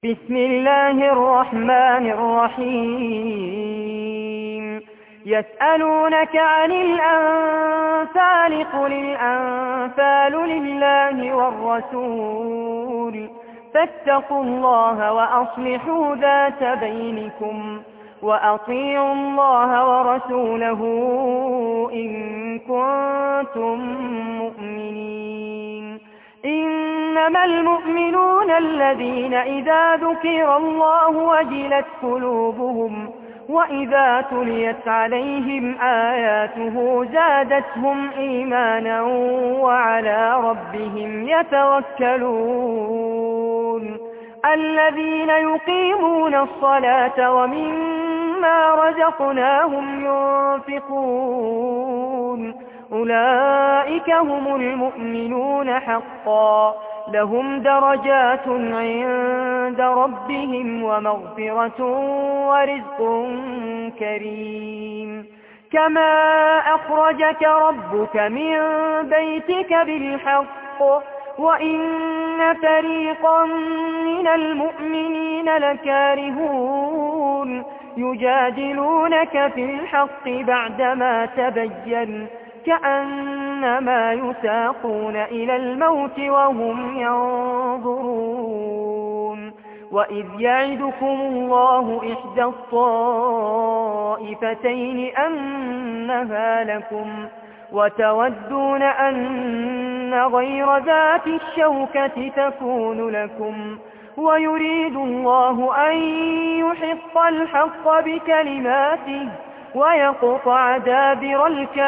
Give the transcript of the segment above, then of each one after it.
بسم الله الرحمن الرحيم. يسألونك عن الأنفال قل الأنفال لله والرسول فاتقوا الله وأصلحوا ذات بينكم وأطيعوا الله ورسوله إن كنتم مؤمنين. إنما المؤمنون الذين إذا ذكر الله وجلت قلوبهم وإذا تليت عليهم آياته زادتهم إيمانا وعلى ربهم يتوكلون. الذين يقيمون الصلاة ومما رزقناهم ينفقون أولئك هم المؤمنون حقا لهم درجات عند ربهم ومغفرة ورزق كريم. كما أخرجك ربك من بيتك بالحق وإن فريقا من المؤمنين لكارهون يجادلونك في الحق بعدما تبين كأنما يساقون إلى الموت وهم ينظرون. وإذ يعدكم الله إحدى الطائفتين أنها لكم وتودون أن غير ذات الشوكة تكون لكم ويريد الله أن يحق الحق بكلماته ويقطع دابر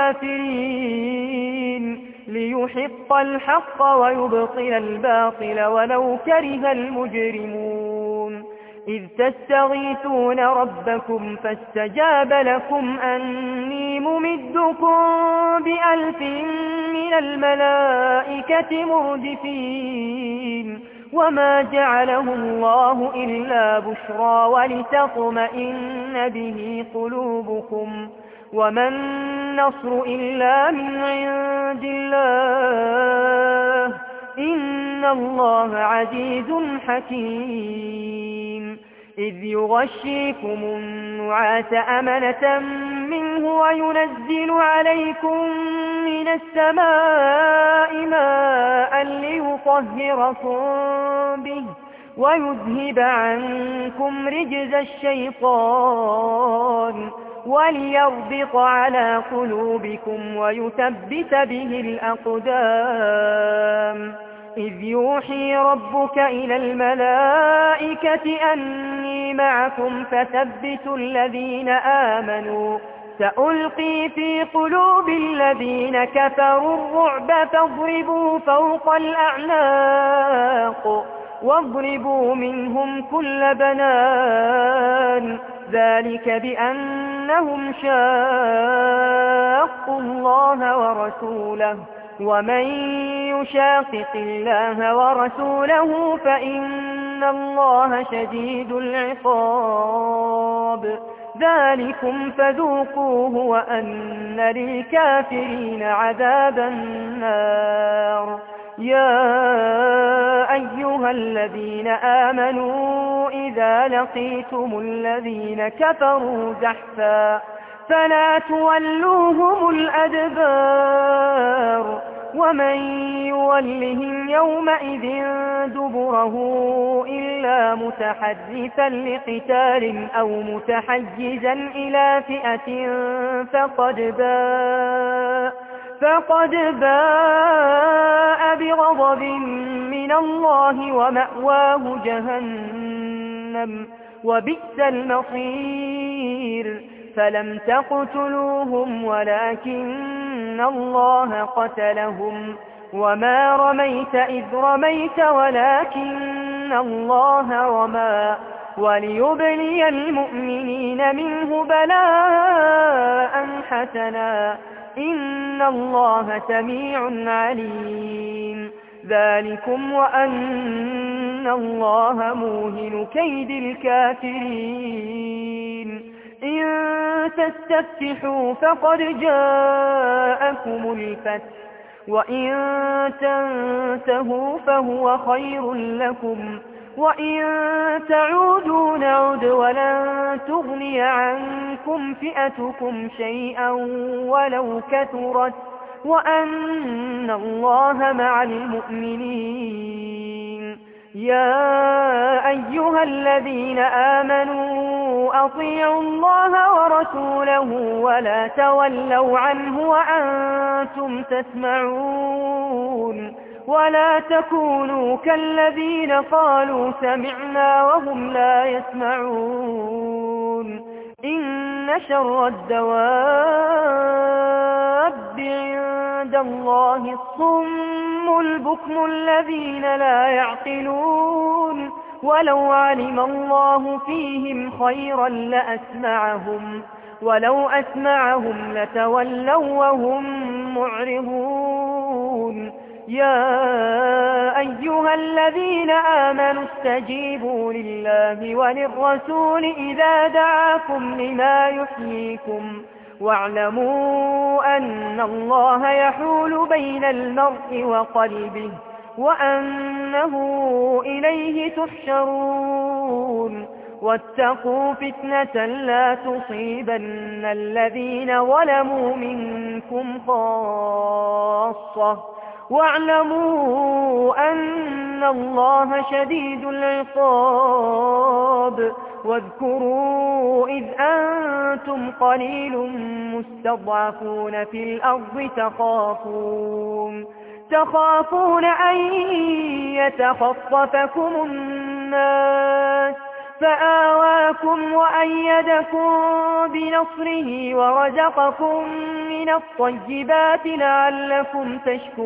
الكافرين ليحق الحق ويبطل الباطل ولو كره المجرمون. إذ تستغيثون ربكم فاستجاب لكم أني ممدكم ب1000 من الملائكة مردفين وما جعله الله إلا بشرى ولتطمئن به قلوبكم وما النصر إلا من عند الله إن الله عزيز حكيم. إذ يغشيكم النعاس أمنة منه وينزل عليكم من السماء ماء ليطهركم به ويذهب عنكم رجز الشيطان وليربط على قلوبكم ويثبت به الأقدام. إذ يوحي ربك إلى الملائكة أني معكم فثبتوا الذين آمنوا سألقي في قلوب الذين كفروا الرعب فاضربوا فوق الأعناق واضربوا منهم كل بنان ذلك بأنهم شاقوا الله ورسوله ومن يشاقق الله ورسوله فإن الله شديد العقاب. ذلكم فذوقوه وأن للكافرين عذاب النار. يا أيها الذين آمنوا إذا لقيتم الذين كفروا زحفا فلا تولوهم الأدبار ومن يولهم يومئذ دبره إلا متحرفا لقتال أو متحيزا إلى فئة فقد باء بغضب من الله ومأواه جهنم وبئس المصير. فلم تقتلوهم ولكن الله قتلهم وما رميت إذ رميت ولكن الله رمى وليبلي المؤمنين منه بلاء حسنا إن الله سميع عليم. ذلكم وأن الله موهن كيد الكافرين. إن تستفتحوا فقد جاءكم الفتح وإن تنتهوا فهو خير لكم وإن تعودوا نعد ولن تغني عنكم فئتكم شيئا ولو كثرت وأن الله مع المؤمنين. يا أيها الذين آمنوا أطيعوا الله ورسوله ولا تولوا عنه وأنتم تسمعون ولا تكونوا كالذين قالوا سمعنا وهم لا يسمعون. إن شر الدواب عند الله الصم البكم الذين لا يعقلون. ولو علم الله فيهم خيرا لأسمعهم ولو أسمعهم لتولوا وهم معرضون. يا أيها الذين آمنوا استجيبوا لله وللرسول إذا دعاكم لما يحييكم واعلموا أن الله يحول بين المرء وقلبه وأنه إليه تحشرون. واتقوا فتنة لا تصيبن الذين ظلموا منكم خاصة واعلموا أن الله شديد العقاب. واذكروا إذ أنتم قليل مستضعفون في الأرض تخافون أن يتخطفكم الناس فآواكم وأيدكم بنصره ورزقكم من الطيبات لعلكم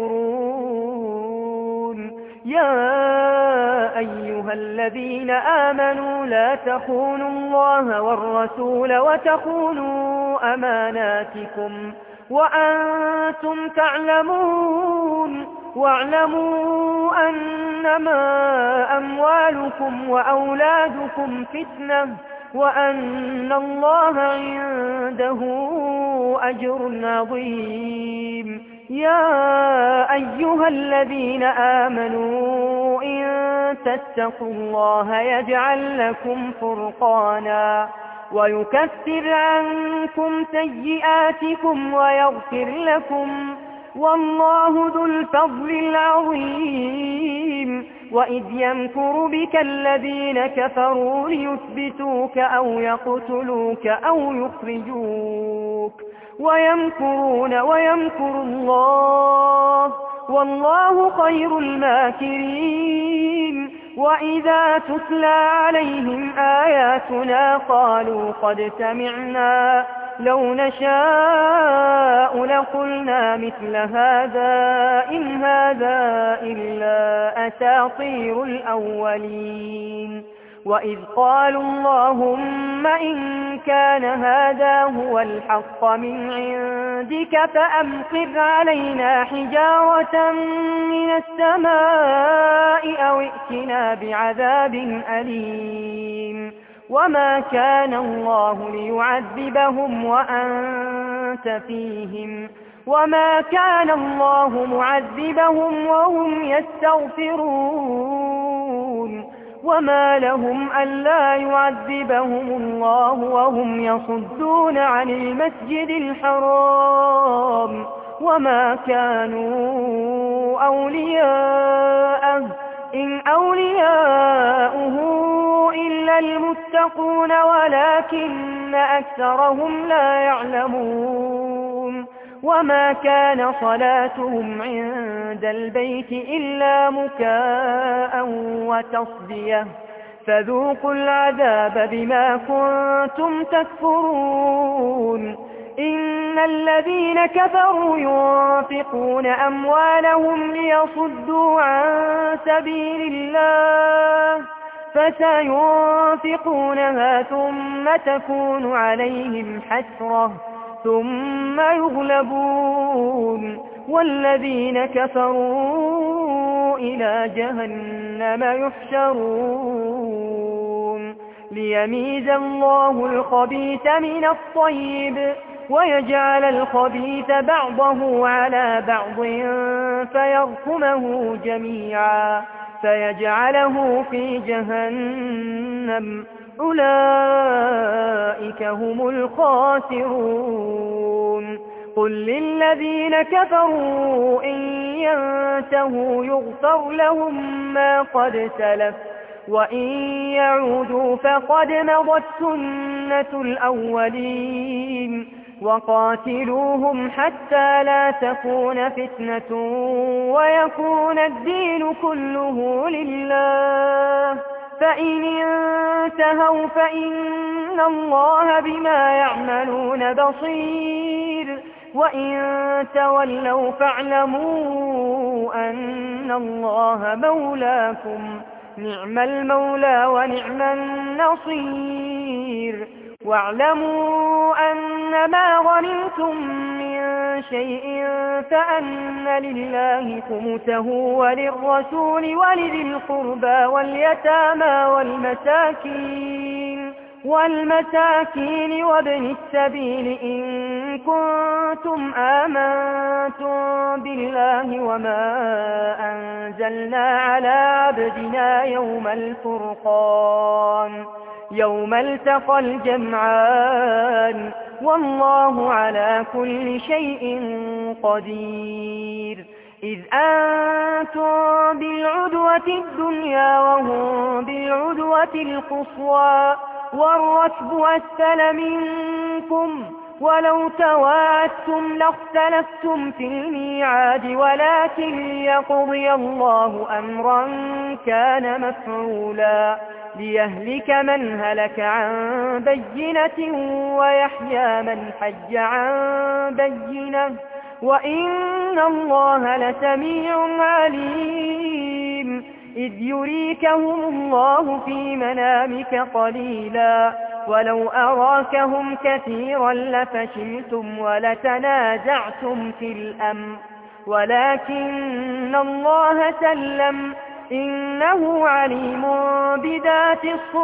تشكرون. يا أيها الذين آمنوا لا تخونوا الله والرسول وتخونوا أماناتكم وأنتم تعلمون. واعلموا أنما أموالكم وأولادكم فتنة وأن الله عنده أجر عظيم. يا أيها الذين آمنوا إن تتقوا الله يجعل لكم فرقانا ويكفر عنكم سيئاتكم ويغفر لكم والله ذو الفضل العظيم. وإذ يمكر بك الذين كفروا ليثبتوك أو يقتلوك أو يخرجوك ويمكرون ويمكر الله والله خير الماكرين. وإذا تتلى عليهم آياتنا قالوا قد سمعنا لو نشاء لقلنا مثل هذا إن هذا إلا أساطير الأولين. وإذ قالوا اللهم إن كان هذا هو الحق من عندك فأمطر علينا حجارة من السماء أو ائتنا بعذاب أليم. وما كان الله ليعذبهم وأنت فيهم وما كان الله معذبهم وهم يستغفرون. وما لهم ألا يعذبهم الله وهم يصدون عن المسجد الحرام وما كانوا أولياءه إن أولياؤه إلا المتقون ولكن أكثرهم لا يعلمون. وما كان صلاتهم عند البيت إلا مكاء وتصدية فذوقوا العذاب بما كنتم تكفرون. إن الذين كفروا ينفقون أموالهم ليصدوا عن سبيل الله فسينفقونها ثم تكون عليهم حسرة ثم يغلبون والذين كفروا إلى جهنم يحشرون. ليميز الله الخبيث من الطيب ويجعل الخبيث بعضه على بعض فيركمه جميعا فيجعله في جهنم أولئك هم الخاسرون قل للذين كفروا إن ينتهوا يغفر لهم ما قد سلف وإن يعودوا فقد مضت سنة الأولين وقاتلوهم حتى لا تكون فتنة ويكون الدين كله لله فإن انتهوا فإن الله بما يعملون بصير وإن تولوا فاعلموا أن الله مولاكم نعم المولى ونعم النصير واعلموا أن ما غنمتم من شيء فأن لله خمسه وللرسول ولذي القربى واليتامى والمساكين وابن السبيل إن كنتم آمنتم بالله وما أنزلنا على عبدنا يوم الفرقان يوم التقى الجمعان والله على كل شيء قدير إذ أنتم بالعدوة الدنيا وهم بالعدوة القصوى والركب أسفل منكم ولو تواعدتم لاختلفتم في الميعاد ولكن ليقضي الله أمرا كان مفعولا ليهلك من هلك عن بينة ويحيى من حج عن بينة وإن الله لسميع عليم إذ يريكهم الله في منامك قليلا ولو أراكهم كثيرا لفشلتم ولتنازعتم في الأمر ولكن الله سلم إنه عليم بذات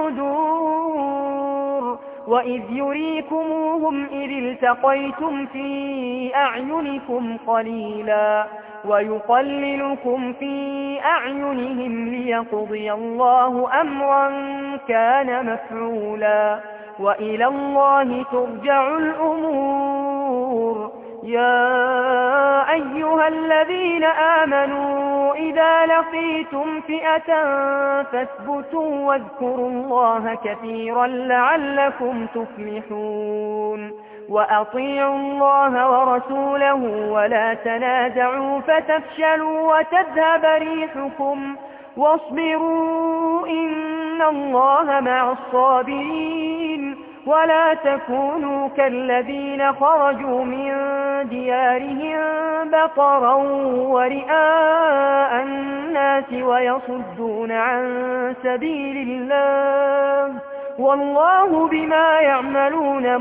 الصدور وإذ يريكموهم إذ التقيتم في أعينكم قليلا ويقللكم في أعينهم ليقضي الله أمرا كان مفعولا وإلى الله ترجع الأمور يا أيها الذين آمنوا إذا لقيتم فئة فاثبتوا واذكروا الله كثيرا لعلكم تفلحون وأطيعوا الله ورسوله ولا تنازعوا فتفشلوا وتذهب ريحكم واصبروا إن الله مع الصابرين ولا تكونوا كالذين خرجوا من ديارهم بطرا ورئاء الناس ويصدون عن سبيل الله والله بما يعملون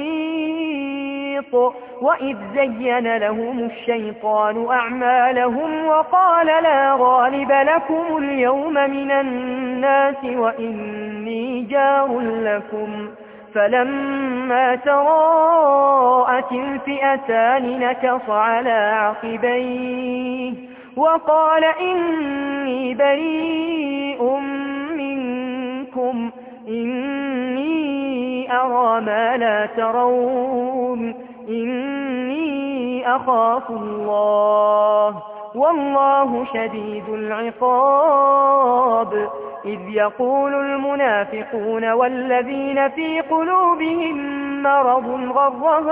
محيط وإذ زين لهم الشيطان أعمالهم وقال لا غالب لكم اليوم من الناس وإني جار لكم فلما تراءت الفئتان نكص على عقبيه وقال إني بريء منكم إني أرى ما لا ترون إني أخاف الله والله شديد العقاب إذ يقول المنافقون والذين في قلوبهم مرض غر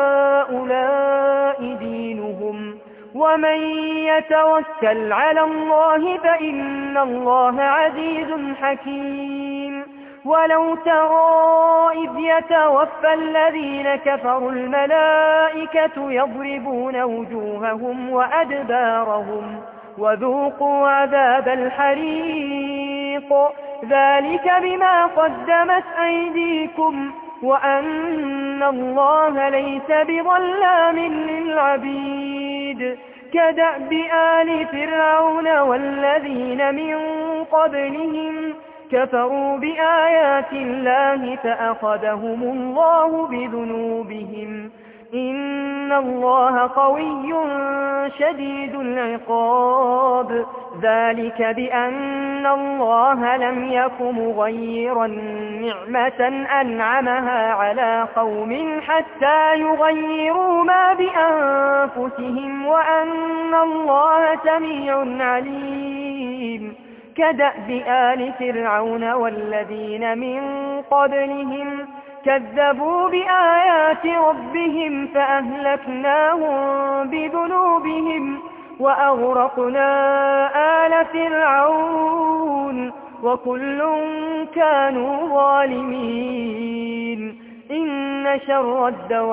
هؤلاء دينهم ومن يتوكل على الله فإن الله عزيز حكيم ولو ترى إذ يتوفى الذين كفروا الملائكة يضربون وجوههم وأدبارهم وذوقوا عذاب الحريق ذلك بما قدمت أيديكم وأن الله ليس بظلام للعبيد كدأب آل فرعون والذين من قبلهم كفروا بآيات الله فأخذهم الله بذنوبهم إن الله قوي شديد العقاب ذلك بأن الله لم يك مغيرا نعمة أنعمها على قوم حتى يغيروا ما بأنفسهم وأن الله سميع عليم كدأب آل فرعون والذين من قبلهم كذبوا بآيات ربهم فأهلكناهم بذنوبهم وأغرقنا آل فرعون وكل كانوا ظالمين إن شر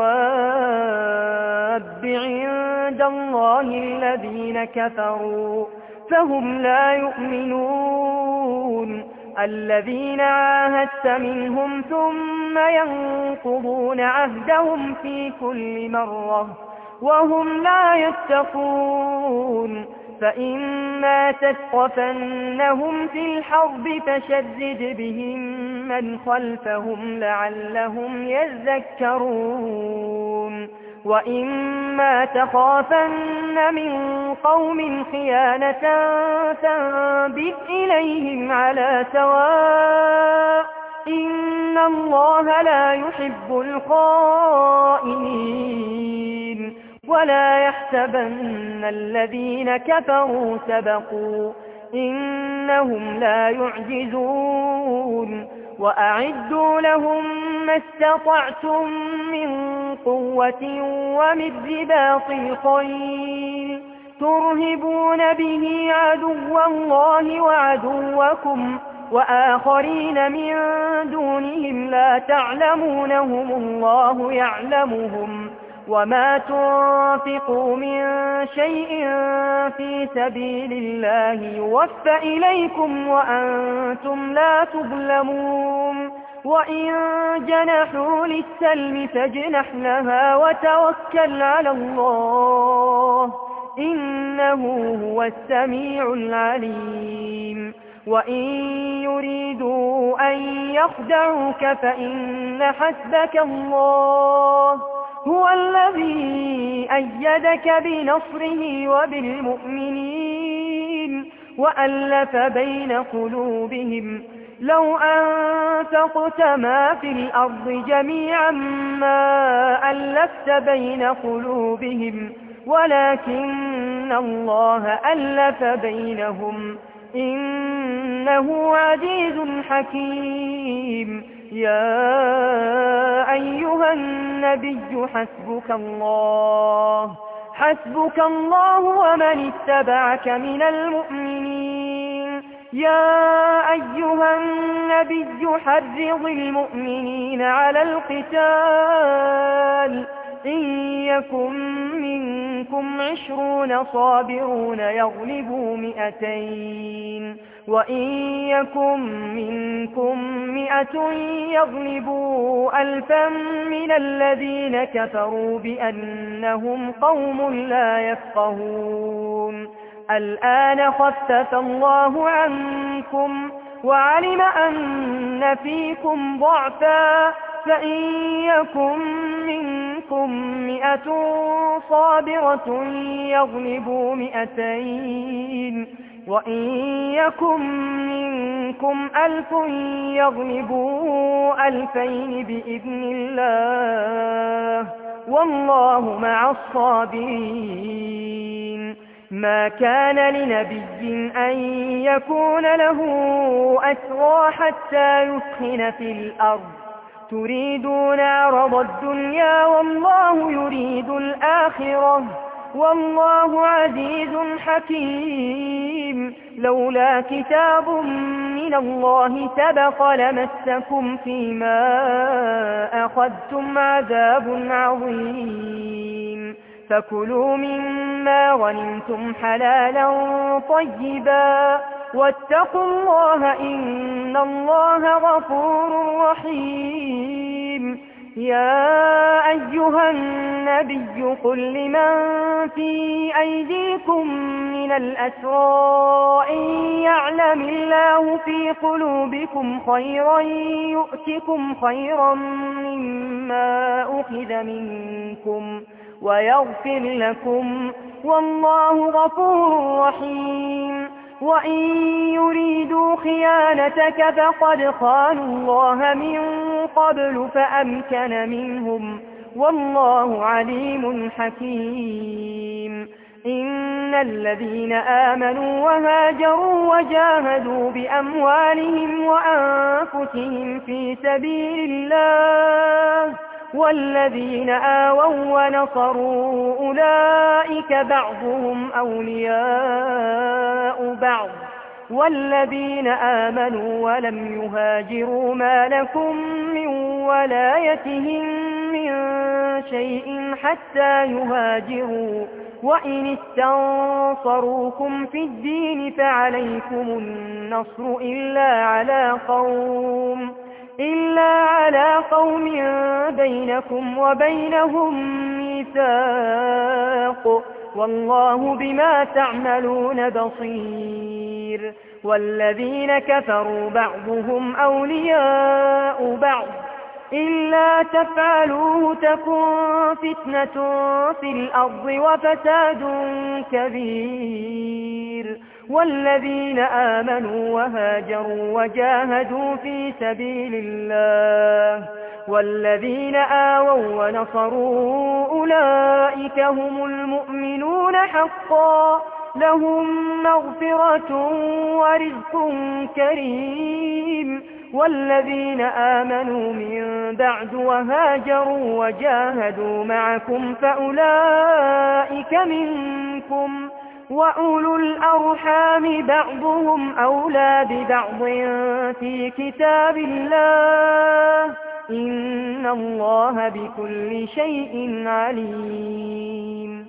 الدواب عند الله الذين كفروا فهم لا يؤمنون الذين عاهدت منهم ثم ينقضون عهدهم في كل مرة وهم لا يتقون فإما تثقفنهم في الحرب فشدد بهم من خلفهم لعلهم يذكرون وإما تخافن من قوم خيانة فانبذ إليهم على سواء إن الله لا يحب الخائنين ولا يحسبن الذين كفروا سبقوا إنهم لا يعجزون وأعدوا لهم ما استطعتم من قوة ومن رباط الخيل ترهبون به عدو الله وعدوكم وآخرين من دونهم لا تعلمونهم الله يعلمهم وما تنفقوا من شيء في سبيل الله يوفى إليكم وأنتم لا تظلمون وإن جنحوا للسلم فاجنح لها وتوكل على الله إنه هو السميع العليم وإن يريدوا أن يخدعوك فإن حسبك الله هو الذي أيدك بنصره وبالمؤمنين وألف بين قلوبهم لو أنفقت ما في الأرض جميعا ما ألفت بين قلوبهم ولكن الله ألف بينهم إنه عزيز حكيم يا أيها النبي حسبك الله ومن اتبعك من المؤمنين يا أيها النبي حرض المؤمنين على القتال إن يكن منكم 20 صابرون يغلبوا 200 وإن يكن منكم 100 يغلبوا 1000 من الذين كفروا بأنهم قوم لا يفقهون الآن خفف الله عنكم وعلم أن فيكم ضعفا فإن يكن منكم 100 صابرة يغلبوا 200 وإن يكن منكم 1000 يغلبوا 2000 بإذن الله والله مع الصابرين ما كان لنبي أن يكون له أسرى حتى يثخن في الأرض تريدون عرض الدنيا والله يريد الآخرة والله عزيز حكيم لولا كتاب من الله سبق لمسكم فيما أخذتم عذاب عظيم فكلوا مما غنمتم حلالا طيبا واتقوا الله إن الله غفور رحيم يا أيها النبي قل لمن في أيديكم من الأسرى إن يعلم الله في قلوبكم خيرا يؤتكم خيرا مما أخذ منكم ويغفر لكم والله غفور رحيم وإن يريدوا خيانتك فقد خانوا الله من قبل فأمكن منهم والله عليم حكيم إن الذين آمنوا وهاجروا وجاهدوا بأموالهم وأنفسهم في سبيل الله والذين آووا ونصروا أولئك بعضهم أولياء بعض والذين آمنوا ولم يهاجروا ما لكم من ولايتهم من شيء حتى يهاجروا وإن استنصروكم في الدين فعليكم النصر إلا على قوم بينكم وبينهم ميثاق والله بما تعملون بصير والذين كفروا بعضهم أولياء بعض إلا تفعلوه تكن فتنة في الأرض وفساد كبير والذين آمنوا وهاجروا وجاهدوا في سبيل الله والذين آووا ونصروا أولئك هم المؤمنون حقا لهم مغفرة ورزق كريم والذين آمنوا من بعد وهاجروا وجاهدوا معكم فأولئك منكم وأولو الأرحام بعضهم أولى ببعض في كتاب الله إن الله بكل شيء عليم